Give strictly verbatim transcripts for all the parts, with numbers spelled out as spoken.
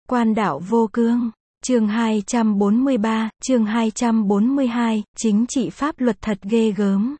Quan đạo vô cương. Chương hai trăm bốn mươi ba, chương hai trăm bốn mươi hai, chính trị pháp luật thật ghê gớm.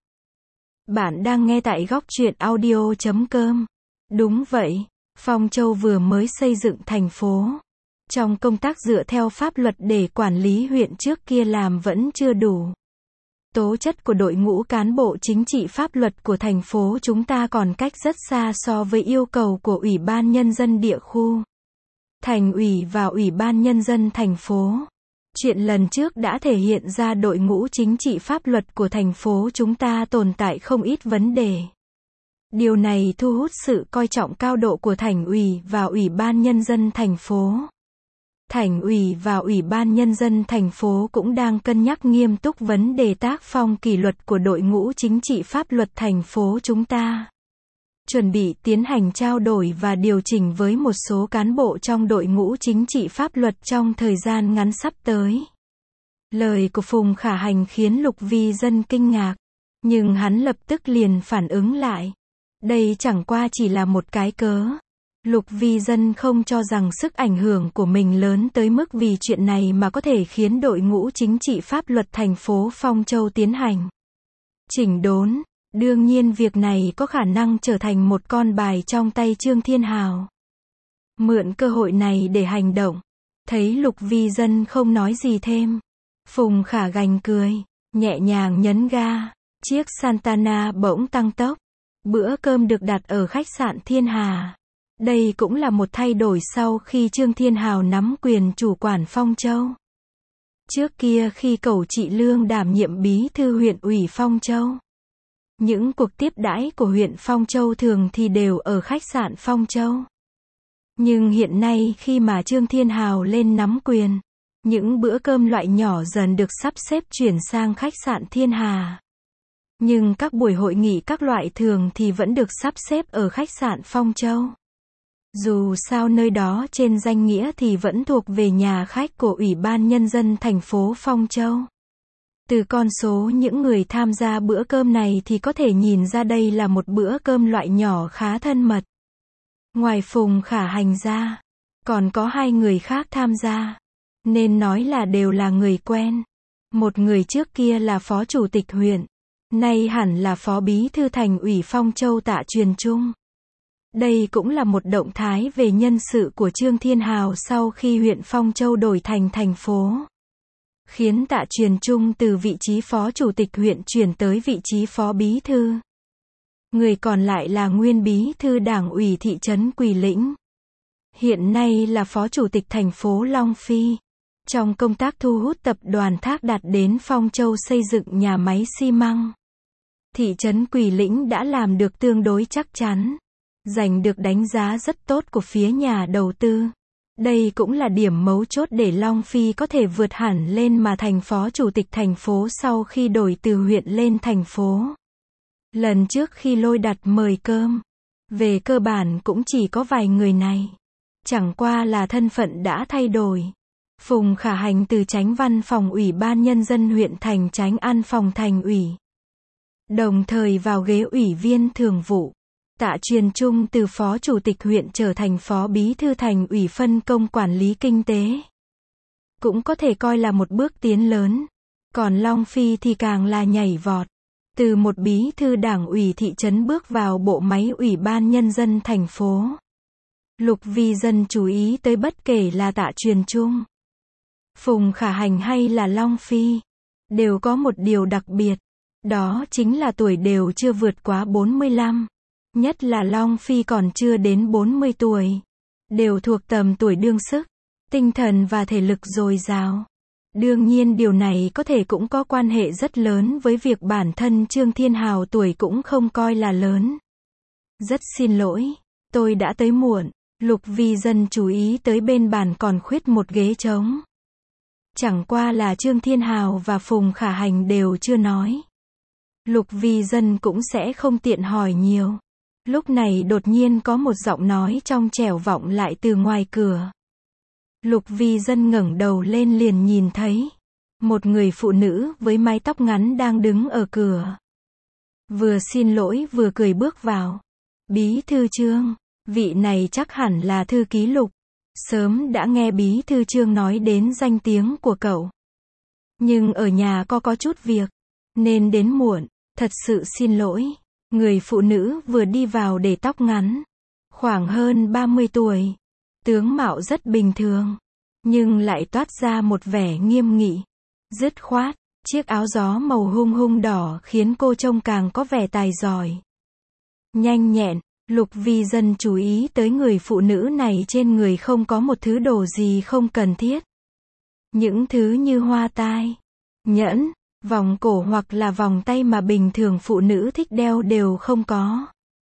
Bạn đang nghe tại góc truyện audio chấm com. Đúng vậy, Phong Châu vừa mới xây dựng thành phố. Trong công tác dựa theo pháp luật để quản lý huyện trước kia làm vẫn chưa đủ. Tố chất của đội ngũ cán bộ chính trị pháp luật của thành phố chúng ta còn cách rất xa so với yêu cầu của Ủy ban Nhân dân địa khu, Thành ủy và Ủy ban Nhân dân thành phố. Chuyện lần trước đã thể hiện ra đội ngũ chính trị pháp luật của thành phố chúng ta tồn tại không ít vấn đề. Điều này thu hút sự coi trọng cao độ của Thành ủy và Ủy ban Nhân dân thành phố. Thành ủy và Ủy ban Nhân dân thành phố cũng đang cân nhắc nghiêm túc vấn đề tác phong kỷ luật của đội ngũ chính trị pháp luật thành phố chúng ta. Chuẩn bị tiến hành trao đổi và điều chỉnh với một số cán bộ trong đội ngũ chính trị pháp luật trong thời gian ngắn sắp tới. Lời của Phùng Khả Hành khiến Lục Vi Dân kinh ngạc, nhưng hắn lập tức liền phản ứng lại. Đây chẳng qua chỉ là một cái cớ. Lục Vi Dân không cho rằng sức ảnh hưởng của mình lớn tới mức vì chuyện này mà có thể khiến đội ngũ chính trị pháp luật thành phố Phong Châu tiến hành chỉnh đốn. Đương nhiên việc này có khả năng trở thành một con bài trong tay Trương Thiên Hào. Mượn cơ hội này để hành động. Thấy Lục Vi Dân không nói gì thêm, Phùng Khả Gành cười, nhẹ nhàng nhấn ga. Chiếc Santana bỗng tăng tốc. Bữa cơm được đặt ở khách sạn Thiên Hà. Đây cũng là một thay đổi sau khi Trương Thiên Hào nắm quyền chủ quản Phong Châu. Trước kia khi Cẩu Trị Lương đảm nhiệm bí thư huyện ủy Phong Châu, những cuộc tiếp đãi của huyện Phong Châu thường thì đều ở khách sạn Phong Châu. Nhưng hiện nay khi mà Trương Thiên Hào lên nắm quyền, những bữa cơm loại nhỏ dần được sắp xếp chuyển sang khách sạn Thiên Hà. Nhưng các buổi hội nghị các loại thường thì vẫn được sắp xếp ở khách sạn Phong Châu. Dù sao nơi đó trên danh nghĩa thì vẫn thuộc về nhà khách của Ủy ban Nhân dân thành phố Phong Châu. Từ con số những người tham gia bữa cơm này thì có thể nhìn ra đây là một bữa cơm loại nhỏ khá thân mật. Ngoài Phùng Khả Hành ra, còn có hai người khác tham gia. Nên nói là đều là người quen. Một người trước kia là phó chủ tịch huyện, nay hẳn là phó bí thư thành ủy Phong Châu Tạ Truyền Trung. Đây cũng là một động thái về nhân sự của Trương Thiên Hào sau khi huyện Phong Châu đổi thành thành phố, khiến Tạ Truyền Trung từ vị trí phó chủ tịch huyện chuyển tới vị trí phó bí thư. Người còn lại là nguyên bí thư đảng ủy thị trấn Quỳ Lĩnh, hiện nay là phó chủ tịch thành phố Long Phi. Trong công tác thu hút tập đoàn Thác Đạt đến Phong Châu xây dựng nhà máy xi măng, thị trấn Quỳ Lĩnh đã làm được tương đối chắc chắn, giành được đánh giá rất tốt của phía nhà đầu tư. Đây cũng là điểm mấu chốt để Long Phi có thể vượt hẳn lên mà thành phó chủ tịch thành phố sau khi đổi từ huyện lên thành phố. Lần trước khi lôi đặt mời cơm, về cơ bản cũng chỉ có vài người này. Chẳng qua là thân phận đã thay đổi. Phùng Khả Hành từ chánh văn phòng Ủy ban Nhân dân huyện thành chánh an phòng thành ủy, đồng thời vào ghế ủy viên thường vụ. Tạ Truyền Trung từ phó chủ tịch huyện trở thành phó bí thư thành ủy phân công quản lý kinh tế. Cũng có thể coi là một bước tiến lớn. Còn Long Phi thì càng là nhảy vọt. Từ một bí thư đảng ủy thị trấn bước vào bộ máy Ủy ban Nhân dân thành phố. Lục Vi Dân chú ý tới bất kể là Tạ Truyền Trung, Phùng Khả Hành hay là Long Phi, đều có một điều đặc biệt. Đó chính là tuổi đều chưa vượt quá bốn mươi lăm. Nhất là Long Phi còn chưa đến bốn mươi tuổi. Đều thuộc tầm tuổi đương sức, tinh thần và thể lực dồi dào. Đương nhiên điều này có thể cũng có quan hệ rất lớn với việc bản thân Trương Thiên Hào tuổi cũng không coi là lớn. Rất xin lỗi, tôi đã tới muộn. Lục Vi Dân chú ý tới bên bàn còn khuyết một ghế trống. Chẳng qua là Trương Thiên Hào và Phùng Khả Hành đều chưa nói. Lục Vi Dân cũng sẽ không tiện hỏi nhiều. Lúc này đột nhiên có một giọng nói trong trẻo vọng lại từ ngoài cửa. Lục Vi Dân ngẩng đầu lên liền nhìn thấy một người phụ nữ với mái tóc ngắn đang đứng ở cửa. Vừa xin lỗi vừa cười bước vào. Bí thư Trương, vị này chắc hẳn là thư ký Lục. Sớm đã nghe bí thư Trương nói đến danh tiếng của cậu. Nhưng ở nhà có có chút việc, nên đến muộn, thật sự xin lỗi. Người phụ nữ vừa đi vào để tóc ngắn, khoảng hơn ba mươi tuổi, tướng mạo rất bình thường, nhưng lại toát ra một vẻ nghiêm nghị, dứt khoát. Chiếc áo gió màu hung hung đỏ khiến cô trông càng có vẻ tài giỏi. Nhanh nhẹn, Lục Vi Dân chú ý tới người phụ nữ này trên người không có một thứ đồ gì không cần thiết. Những thứ như hoa tai, nhẫn, vòng cổ hoặc là vòng tay mà bình thường phụ nữ thích đeo đều không có.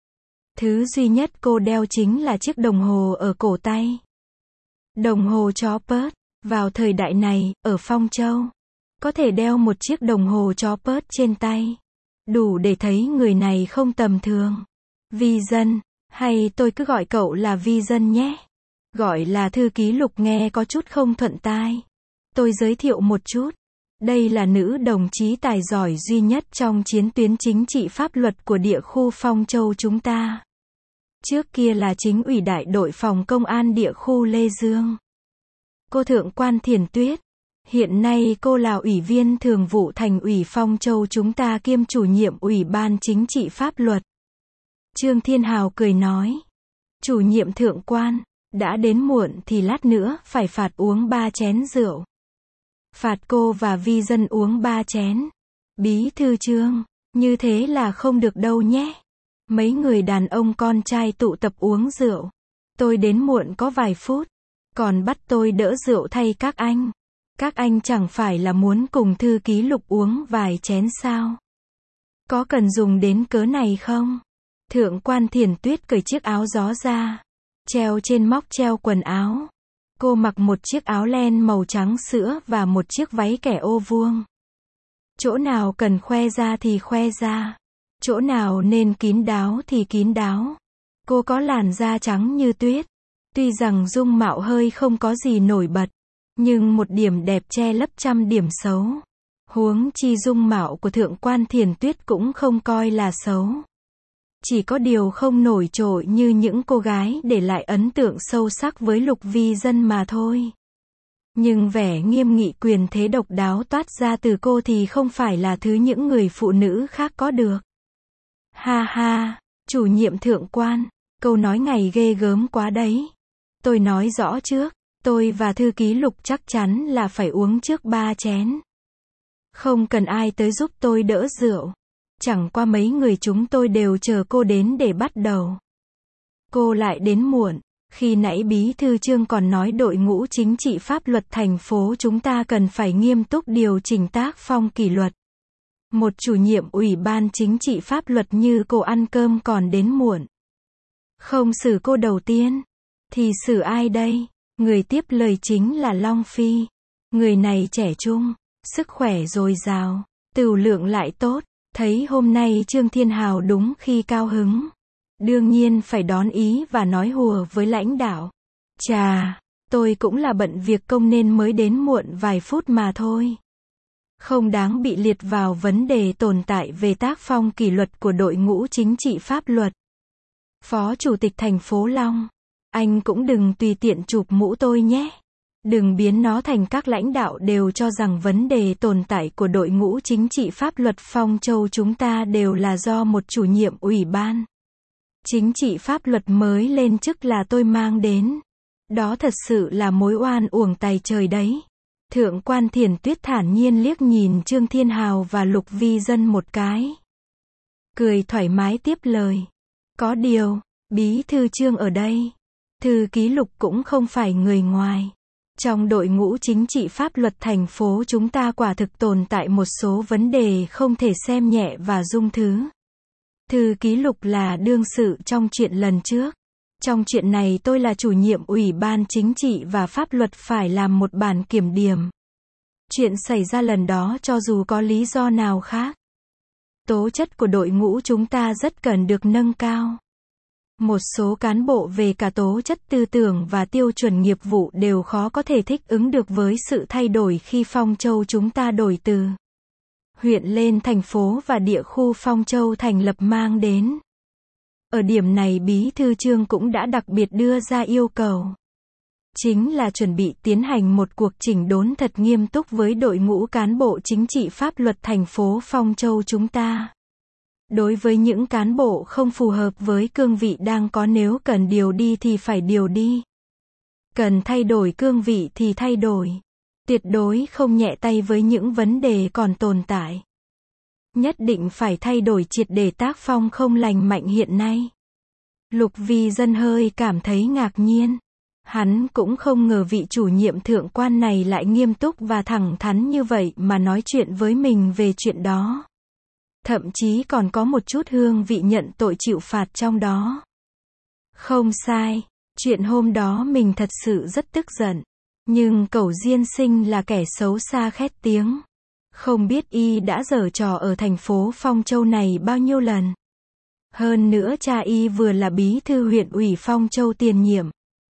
Thứ duy nhất cô đeo chính là chiếc đồng hồ ở cổ tay. Đồng hồ Chopard. Vào thời đại này, ở Phong Châu, có thể đeo một chiếc đồng hồ Chopard trên tay, đủ để thấy người này không tầm thường. Vi Dân, hay tôi cứ gọi cậu là Vi Dân nhé. Gọi là thư ký Lục nghe có chút không thuận tai. Tôi giới thiệu một chút. Đây là nữ đồng chí tài giỏi duy nhất trong chiến tuyến chính trị pháp luật của địa khu Phong Châu chúng ta. Trước kia là chính ủy đại đội phòng công an địa khu Lê Dương. Cô Thượng quan Thiền Tuyết. Hiện nay cô là ủy viên thường vụ thành ủy Phong Châu chúng ta kiêm chủ nhiệm ủy ban chính trị pháp luật. Trương Thiên Hào cười nói. Chủ nhiệm Thượng quan, đã đến muộn thì lát nữa phải phạt uống ba chén rượu. Phạt cô và Vi Dân uống ba chén. Bí thư Trương, như thế là không được đâu nhé. Mấy người đàn ông con trai tụ tập uống rượu. Tôi đến muộn có vài phút, còn bắt tôi đỡ rượu thay các anh. Các anh chẳng phải là muốn cùng thư ký Lục uống vài chén sao? Có cần dùng đến cớ này không? Thượng quan Thiền Tuyết cởi chiếc áo gió ra, treo trên móc treo quần áo. Cô mặc một chiếc áo len màu trắng sữa và một chiếc váy kẻ ô vuông. Chỗ nào cần khoe ra thì khoe ra, chỗ nào nên kín đáo thì kín đáo. Cô có làn da trắng như tuyết, tuy rằng dung mạo hơi không có gì nổi bật, nhưng một điểm đẹp che lấp trăm điểm xấu. Huống chi dung mạo của Thượng quan Thiền Tuyết cũng không coi là xấu. Chỉ có điều không nổi trội như những cô gái để lại ấn tượng sâu sắc với Lục Vi Dân mà thôi. Nhưng vẻ nghiêm nghị quyền thế độc đáo toát ra từ cô thì không phải là thứ những người phụ nữ khác có được. Ha ha, chủ nhiệm Thượng quan, câu nói này ghê gớm quá đấy. Tôi nói rõ trước, tôi và thư ký Lục chắc chắn là phải uống trước ba chén. Không cần ai tới giúp tôi đỡ rượu. Chẳng qua mấy người chúng tôi đều chờ cô đến để bắt đầu. Cô lại đến muộn. Khi nãy bí thư Trương còn nói đội ngũ chính trị pháp luật thành phố chúng ta cần phải nghiêm túc điều chỉnh tác phong kỷ luật. Một chủ nhiệm ủy ban chính trị pháp luật như cô ăn cơm còn đến muộn. Không xử cô đầu tiên, thì xử ai đây? Người tiếp lời chính là Long Phi. Người này trẻ trung, sức khỏe dồi dào, tửu lượng lại tốt. Thấy hôm nay Trương Thiên Hào đúng khi cao hứng. Đương nhiên phải đón ý và nói hùa với lãnh đạo. Chà, tôi cũng là bận việc công nên mới đến muộn vài phút mà thôi. Không đáng bị liệt vào vấn đề tồn tại về tác phong kỷ luật của đội ngũ chính trị pháp luật. Phó Chủ tịch thành phố Long, anh cũng đừng tùy tiện chụp mũ tôi nhé. Đừng biến nó thành các lãnh đạo đều cho rằng vấn đề tồn tại của đội ngũ chính trị pháp luật Phong Châu chúng ta đều là do một chủ nhiệm ủy ban chính trị pháp luật mới lên chức là tôi mang đến. Đó thật sự là mối oan uổng tày trời đấy. Thượng quan Thiền Tuyết thản nhiên liếc nhìn Trương Thiên Hào và Lục Vi Dân một cái. Cười thoải mái tiếp lời. Có điều, bí thư Trương ở đây. Thư ký Lục cũng không phải người ngoài. Trong đội ngũ chính trị pháp luật thành phố chúng ta quả thực tồn tại một số vấn đề không thể xem nhẹ và dung thứ. Thư ký Lục là đương sự trong chuyện lần trước. Trong chuyện này tôi là chủ nhiệm ủy ban chính trị và pháp luật phải làm một bản kiểm điểm. Chuyện xảy ra lần đó cho dù có lý do nào khác, tố chất của đội ngũ chúng ta rất cần được nâng cao. Một số cán bộ về cả tố chất tư tưởng và tiêu chuẩn nghiệp vụ đều khó có thể thích ứng được với sự thay đổi khi Phong Châu chúng ta đổi từ huyện lên thành phố và địa khu Phong Châu thành lập mang đến. Ở điểm này bí thư Trương cũng đã đặc biệt đưa ra yêu cầu. chính là chuẩn bị tiến hành một cuộc chỉnh đốn thật nghiêm túc với đội ngũ cán bộ chính trị pháp luật thành phố Phong Châu chúng ta. Đối với những cán bộ không phù hợp với cương vị đang có, nếu cần điều đi thì phải điều đi. Cần thay đổi cương vị thì thay đổi. Tuyệt đối không nhẹ tay với những vấn đề còn tồn tại. Nhất định phải thay đổi triệt để tác phong không lành mạnh hiện nay. Lục Vi Dân hơi cảm thấy ngạc nhiên. Hắn cũng không ngờ vị chủ nhiệm thượng quan này lại nghiêm túc và thẳng thắn như vậy mà nói chuyện với mình về chuyện đó. Thậm chí còn có một chút hương vị nhận tội chịu phạt trong đó. Không sai, chuyện hôm đó mình thật sự rất tức giận. Nhưng cẩu Diên Sinh là kẻ xấu xa khét tiếng. Không biết y đã giở trò ở thành phố Phong Châu này bao nhiêu lần. Hơn nữa cha y vừa là bí thư huyện ủy Phong Châu tiền nhiệm,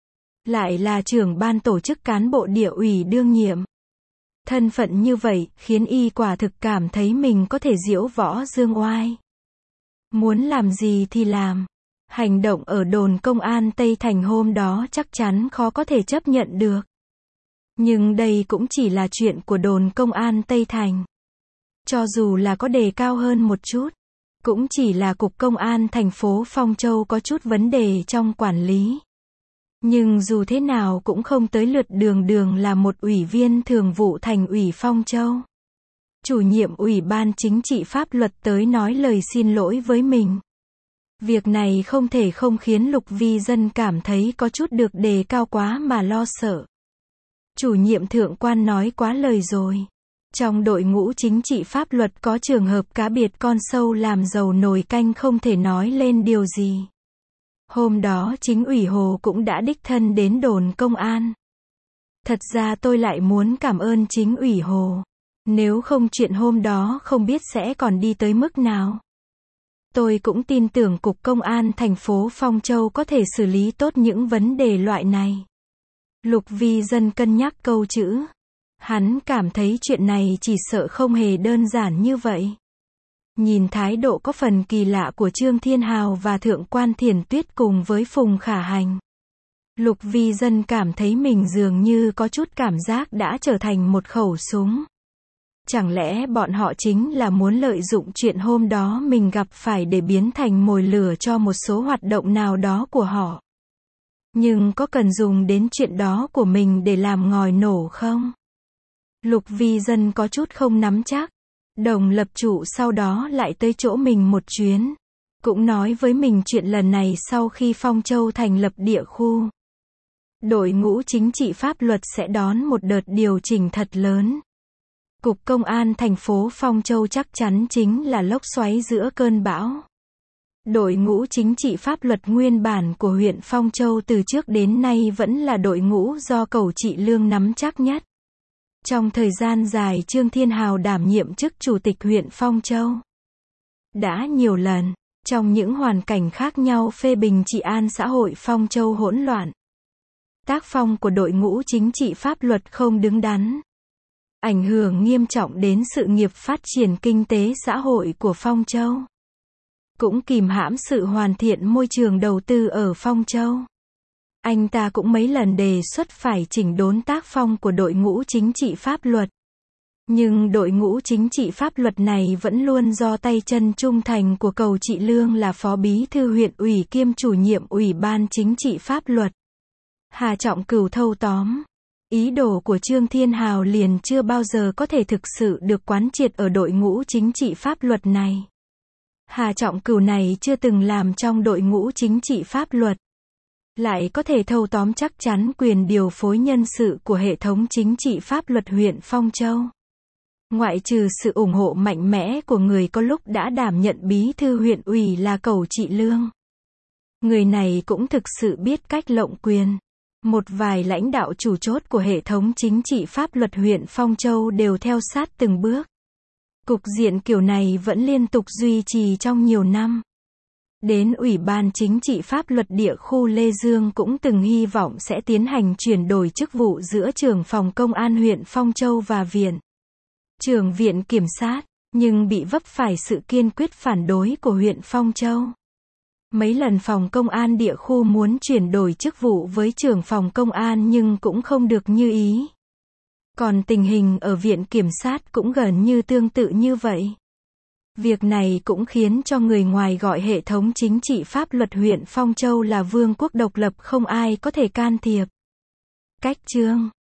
lại là trưởng ban tổ chức cán bộ địa ủy đương nhiệm. Thân phận như vậy, khiến y quả thực cảm thấy mình có thể diễu võ dương oai. Muốn làm gì thì làm. Hành động ở đồn công an Tây Thành hôm đó chắc chắn khó có thể chấp nhận được. Nhưng đây cũng chỉ là chuyện của đồn công an Tây Thành. Cho dù là có đề cao hơn một chút, cũng chỉ là cục công an thành phố Phong Châu có chút vấn đề trong quản lý. Nhưng dù thế nào cũng không tới lượt Đường Đường là một ủy viên thường vụ thành ủy Phong Châu, chủ nhiệm ủy ban chính trị pháp luật tới nói lời xin lỗi với mình. Việc này không thể không khiến Lục Vi Dân cảm thấy có chút được đề cao quá mà lo sợ. Chủ nhiệm thượng quan nói quá lời rồi. Trong đội ngũ chính trị pháp luật có trường hợp cá biệt con sâu làm dầu nồi canh không thể nói lên điều gì. Hôm đó chính ủy Hồ cũng đã đích thân đến đồn công an. Thật ra tôi lại muốn cảm ơn chính ủy Hồ. Nếu không chuyện hôm đó không biết sẽ còn đi tới mức nào. Tôi cũng tin tưởng cục công an thành phố Phong Châu có thể xử lý tốt những vấn đề loại này. Lục Vi Dân cân nhắc câu chữ. Hắn cảm thấy chuyện này chỉ sợ không hề đơn giản như vậy. Nhìn thái độ có phần kỳ lạ của Trương Thiên Hào và Thượng quan Thiển Tuyết cùng với Phùng Khả Hành, Lục Vi Dân cảm thấy mình dường như có chút cảm giác đã trở thành một khẩu súng. Chẳng lẽ bọn họ chính là muốn lợi dụng chuyện hôm đó mình gặp phải để biến thành mồi lửa cho một số hoạt động nào đó của họ? Nhưng có cần dùng đến chuyện đó của mình để làm ngòi nổ không? Lục Vi Dân có chút không nắm chắc. Đồng lập trụ sau đó lại tới chỗ mình một chuyến. Cũng nói với mình chuyện lần này sau khi Phong Châu thành lập địa khu. Đội ngũ chính trị pháp luật sẽ đón một đợt điều chỉnh thật lớn. Cục công an thành phố Phong Châu chắc chắn chính là lốc xoáy giữa cơn bão. Đội ngũ chính trị pháp luật nguyên bản của huyện Phong Châu từ trước đến nay vẫn là đội ngũ do Cẩu Trị Lương nắm chắc nhất. Trong thời gian dài Trương Thiên Hào đảm nhiệm chức chủ tịch huyện Phong Châu, đã nhiều lần, trong những hoàn cảnh khác nhau phê bình trị an xã hội Phong Châu hỗn loạn. Tác phong của đội ngũ chính trị pháp luật không đứng đắn, ảnh hưởng nghiêm trọng đến sự nghiệp phát triển kinh tế xã hội của Phong Châu. Cũng kìm hãm sự hoàn thiện môi trường đầu tư ở Phong Châu. Anh ta cũng mấy lần đề xuất phải chỉnh đốn tác phong của đội ngũ chính trị pháp luật. Nhưng đội ngũ chính trị pháp luật này vẫn luôn do tay chân trung thành của Cẩu Trị Lương là phó bí thư huyện ủy kiêm chủ nhiệm ủy ban chính trị pháp luật, Hà Trọng Cửu thâu tóm. Ý đồ của Trương Thiên Hào liền chưa bao giờ có thể thực sự được quán triệt ở đội ngũ chính trị pháp luật này. Hà Trọng Cửu này chưa từng làm trong đội ngũ chính trị pháp luật, lại có thể thâu tóm chắc chắn quyền điều phối nhân sự của hệ thống chính trị pháp luật huyện Phong Châu. Ngoại trừ sự ủng hộ mạnh mẽ của người có lúc đã đảm nhận bí thư huyện ủy là Cẩu Trị Lương. Người này cũng thực sự biết cách lộng quyền. Một vài lãnh đạo chủ chốt của hệ thống chính trị pháp luật huyện Phong Châu đều theo sát từng bước. Cục diện kiểu này vẫn liên tục duy trì trong nhiều năm. Đến Ủy ban Chính trị Pháp luật địa khu Lê Dương cũng từng hy vọng sẽ tiến hành chuyển đổi chức vụ giữa trưởng phòng công an huyện Phong Châu và viện trưởng viện kiểm sát, nhưng bị vấp phải sự kiên quyết phản đối của huyện Phong Châu. Mấy lần phòng công an địa khu muốn chuyển đổi chức vụ với trưởng phòng công an nhưng cũng không được như ý. Còn tình hình ở viện kiểm sát cũng gần như tương tự như vậy. Việc này cũng khiến cho người ngoài gọi hệ thống chính trị pháp luật huyện Phong Châu là vương quốc độc lập không ai có thể can thiệp. Cách chương